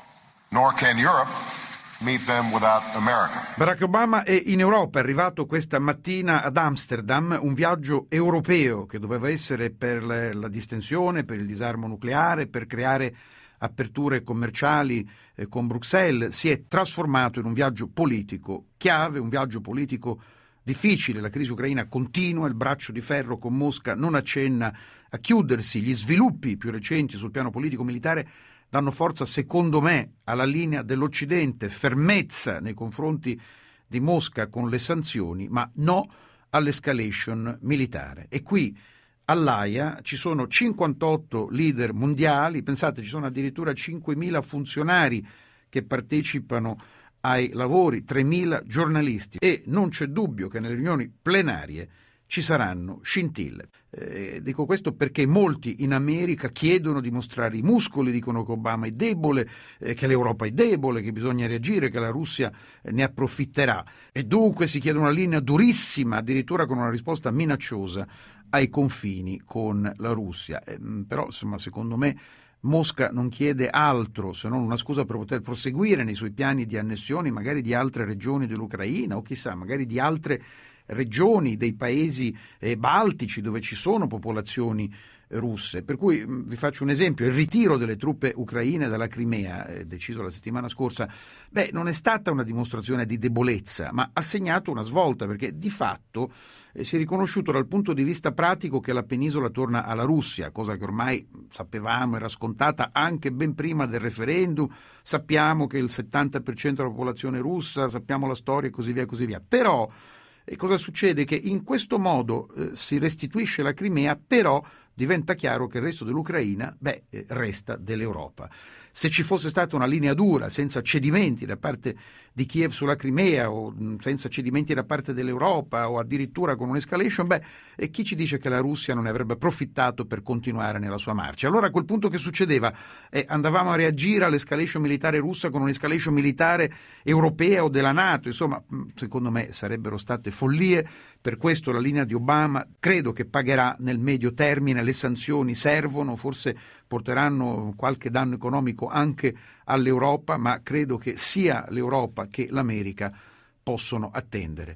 nor can Europe meet them without America. Barack Obama è in Europa, è arrivato questa mattina ad Amsterdam, un viaggio europeo che doveva essere per la distensione, per il disarmo nucleare, per creare aperture commerciali eh, con Bruxelles, si è trasformato in un viaggio politico chiave, un viaggio politico difficile. La crisi ucraina continua, il braccio di ferro con Mosca non accenna a chiudersi. Gli sviluppi più recenti sul piano politico-militare danno forza, secondo me, alla linea dell'Occidente, fermezza nei confronti di Mosca con le sanzioni, ma no all'escalation militare. E qui all'Aia ci sono cinquantotto leader mondiali, pensate, ci sono addirittura cinquemila funzionari che partecipano ai lavori, tremila giornalisti, e non c'è dubbio che nelle riunioni plenarie ci saranno scintille. Eh, dico questo perché molti in America chiedono di mostrare i muscoli, dicono che Obama è debole, eh, che l'Europa è debole, che bisogna reagire, che la Russia eh, ne approfitterà, e dunque si chiede una linea durissima, addirittura con una risposta minacciosa ai confini con la Russia. Eh, però, insomma, secondo me Mosca non chiede altro se non una scusa per poter proseguire nei suoi piani di annessioni, magari di altre regioni dell'Ucraina, o chissà, magari di altre regioni dei paesi eh, baltici dove ci sono popolazioni russe. Per cui mh, vi faccio un esempio: il ritiro delle truppe ucraine dalla Crimea, eh, deciso la settimana scorsa, beh, non è stata una dimostrazione di debolezza, ma ha segnato una svolta, perché di fatto eh, si è riconosciuto dal punto di vista pratico che la penisola torna alla Russia, cosa che ormai sapevamo, era scontata anche ben prima del referendum. Sappiamo che il settanta per cento della popolazione russa, sappiamo la storia e così via e così via. Però e cosa succede? Che in questo modo eh, si restituisce la Crimea, però diventa chiaro che il resto dell'Ucraina, beh, eh, resta dell'Europa. Se ci fosse stata una linea dura, senza cedimenti da parte di Kiev sulla Crimea, o mh, senza cedimenti da parte dell'Europa, o addirittura con un'escalation, beh, e chi ci dice che la Russia non ne avrebbe approfittato per continuare nella sua marcia? Allora a quel punto che succedeva? Eh, andavamo a reagire all'escalation militare russa con un'escalation militare europea o della NATO? Insomma, mh, secondo me sarebbero state follie. Per questo la linea di Obama credo che pagherà nel medio termine. Le sanzioni servono, forse porteranno qualche danno economico anche all'Europa, ma credo che sia l'Europa che l'America possono attendere.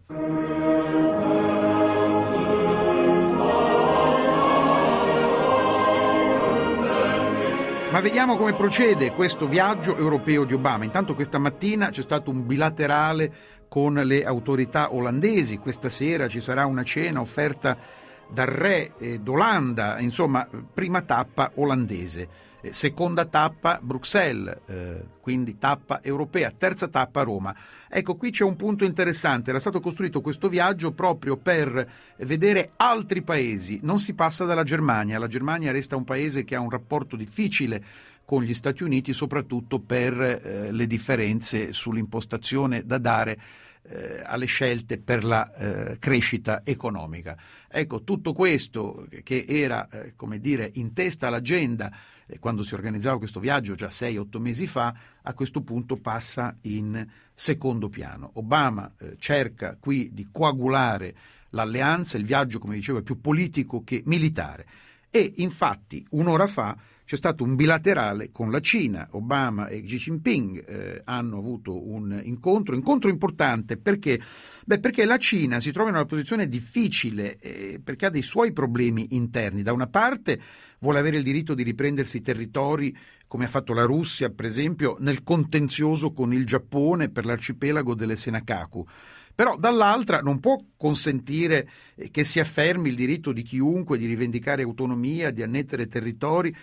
Ma vediamo come procede questo viaggio europeo di Obama. Intanto questa mattina c'è stato un bilaterale con le autorità olandesi, questa sera ci sarà una cena offerta dal re eh, d'Olanda, insomma, prima tappa olandese, eh, seconda tappa Bruxelles, eh, quindi tappa europea, terza tappa Roma. Ecco, qui c'è un punto interessante: era stato costruito questo viaggio proprio per vedere altri paesi. Non si passa dalla Germania, la Germania resta un paese che ha un rapporto difficile con gli Stati Uniti, soprattutto per eh, le differenze sull'impostazione da dare eh, alle scelte per la eh, crescita economica. Ecco, tutto questo che era, eh, come dire, in testa all'agenda eh, quando si organizzava questo viaggio già sei otto mesi fa, a questo punto passa in secondo piano. Obama eh, cerca qui di coagulare l'alleanza, il viaggio, come dicevo, è più politico che militare. E infatti un'ora fa c'è stato un bilaterale con la Cina. Obama e Xi Jinping eh, hanno avuto un incontro, incontro importante perché, beh, perché la Cina si trova in una posizione difficile, eh, perché ha dei suoi problemi interni. Da una parte vuole avere il diritto di riprendersi territori, come ha fatto la Russia, per esempio, nel contenzioso con il Giappone per l'arcipelago delle Senkaku. Però dall'altra non può consentire che si affermi il diritto di chiunque di rivendicare autonomia, di annettere territori,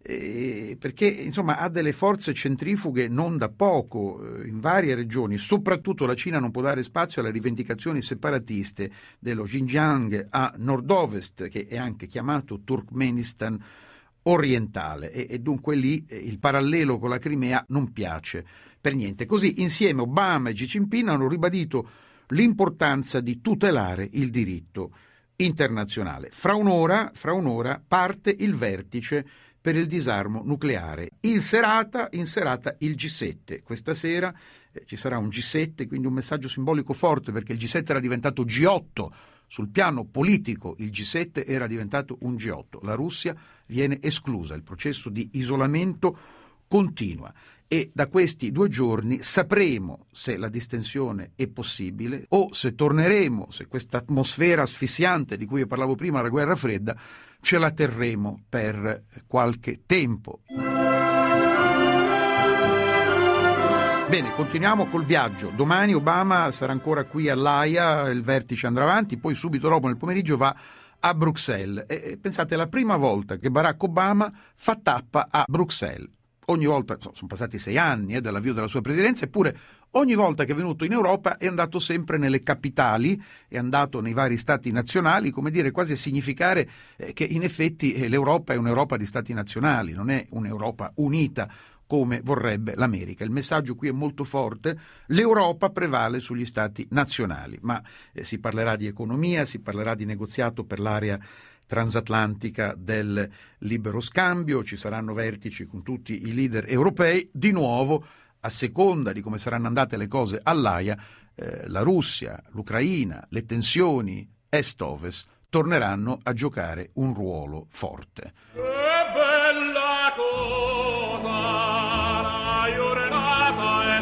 eh, perché insomma ha delle forze centrifughe non da poco eh, in varie regioni. Soprattutto la Cina non può dare spazio alle rivendicazioni separatiste dello Xinjiang a nord-ovest, che è anche chiamato Turkmenistan orientale, e, e dunque lì eh, il parallelo con la Crimea non piace per niente. Così insieme Obama e Xi Jinping hanno ribadito l'importanza di tutelare il diritto internazionale. Fra un'ora, fra un'ora parte il vertice per il disarmo nucleare. In serata, in serata il G sette. Questa sera eh, ci sarà un G sette, quindi un messaggio simbolico forte, perché il G sette era diventato G otto. Sul piano politico il G sette era diventato un G otto. La Russia viene esclusa, il processo di isolamento continua. E da questi due giorni sapremo se la distensione è possibile o se torneremo, se questa atmosfera asfissiante di cui io parlavo prima, la guerra fredda, ce la terremo per qualche tempo. Bene, continuiamo col viaggio. Domani Obama sarà ancora qui all'Aia, il vertice andrà avanti, poi subito dopo nel pomeriggio va a Bruxelles. E pensate, è la prima volta che Barack Obama fa tappa a Bruxelles. Ogni volta, sono passati sei anni eh, dall'avvio della sua presidenza, eppure ogni volta che è venuto in Europa è andato sempre nelle capitali, è andato nei vari stati nazionali, come dire, quasi a significare eh, che in effetti eh, l'Europa è un'Europa di stati nazionali, non è un'Europa unita come vorrebbe l'America. Il messaggio qui è molto forte: l'Europa prevale sugli stati nazionali, ma eh, si parlerà di economia, si parlerà di negoziato per l'area transatlantica del libero scambio, ci saranno vertici con tutti i leader europei. Di nuovo, a seconda di come saranno andate le cose all'Aia, eh, la Russia, l'Ucraina, le tensioni est-ovest torneranno a giocare un ruolo forte. Che bella cosa, la giornata è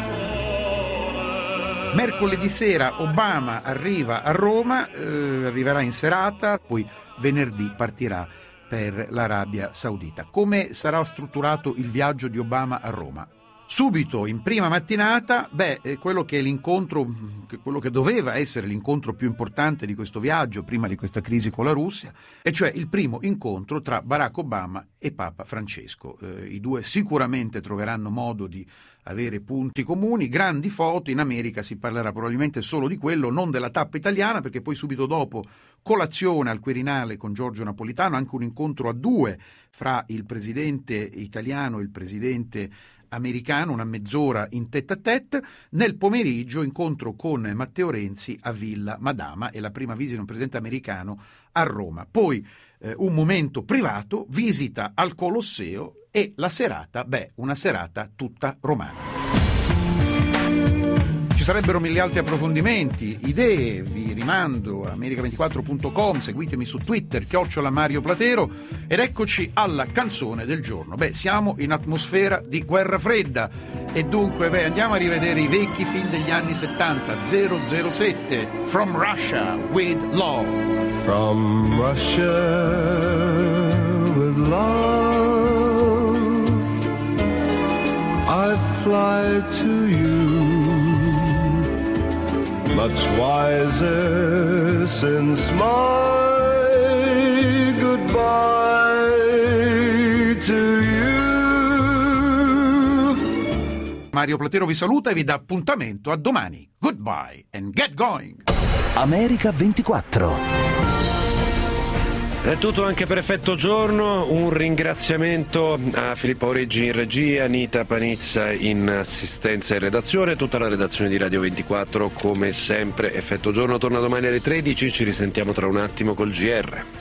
sole. Mercoledì sera Obama arriva a Roma, eh, arriverà in serata, poi venerdì partirà per l'Arabia Saudita. Come sarà strutturato il viaggio di Obama a Roma? Subito, in prima mattinata, beh, quello che è l'incontro, quello che doveva essere l'incontro più importante di questo viaggio, prima di questa crisi con la Russia, e cioè il primo incontro tra Barack Obama e Papa Francesco. Eh, I due sicuramente troveranno modo di avere punti comuni, grandi foto. In America si parlerà probabilmente solo di quello, non della tappa italiana, perché poi subito dopo colazione al Quirinale con Giorgio Napolitano, anche un incontro a due fra il presidente italiano e il presidente americano, una mezz'ora in tête à tête. Nel pomeriggio incontro con Matteo Renzi a Villa Madama e la prima visita di un presidente americano a Roma. Poi eh, un momento privato, visita al Colosseo, e la serata, beh, una serata tutta romana. Ci sarebbero mille altri approfondimenti, idee, vi rimando a america ventiquattro punto com, seguitemi su Twitter, chiocciola Mario Platero, ed eccoci alla canzone del giorno. Beh, siamo in atmosfera di guerra fredda e dunque, beh, andiamo a rivedere i vecchi film degli anni settanta. zero zero sette, From Russia with Love. From Russia with love, I fly to you, much wiser since my goodbye to you. Mario Platero vi saluta e vi dà appuntamento a domani. Goodbye and get going. America ventiquattro. È tutto anche per Effetto Giorno. Un ringraziamento a Filippo Oreggi in regia, Anita Panizza in assistenza e redazione, tutta la redazione di Radio ventiquattro. Come sempre Effetto Giorno torna domani alle tredici, ci risentiamo tra un attimo col G R.